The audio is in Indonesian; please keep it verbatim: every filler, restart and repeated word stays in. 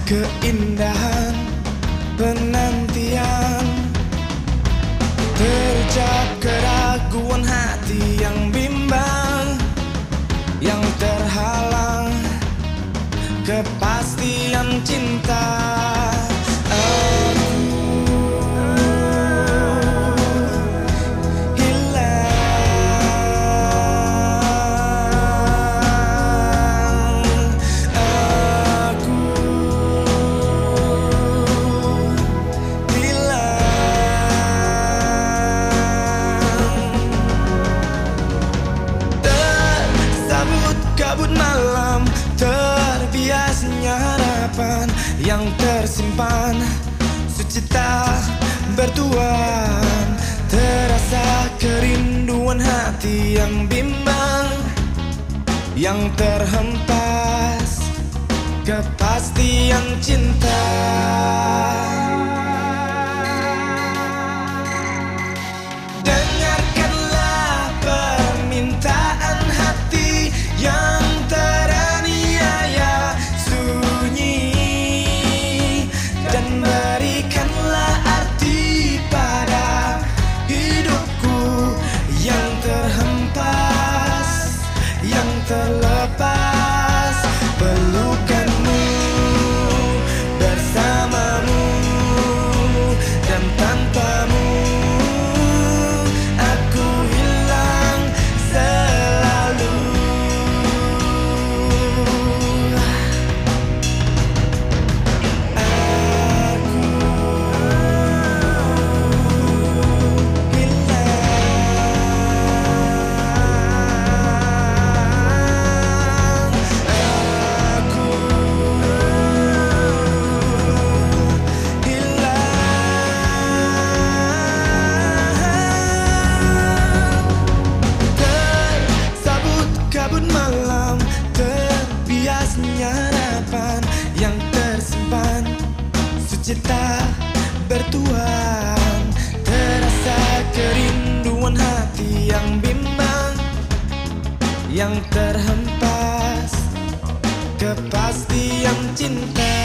keindahan penantian, terucap keraguan hati yang bimbang, yang terhalang kepastian cinta. Kabut malam, terbiasnya harapan yang tersimpan, sukacita bertuan, terasa kerinduan hati yang bimbang, yang terhempas kepastian cinta. Dengarkanlah permintaan hati yang teraniaya sunyi, dan berikanlah arti pada hidupku yang terhempas, yang terlepas. Pelukanmu bersamamu, dan tanpamu aku hilang selalu. Kabut malam, terbiasnya harapan yang tersimpan, sukacita bertuan, terasa kerinduan hati yang bimbang, yang terhempas kepastian cinta.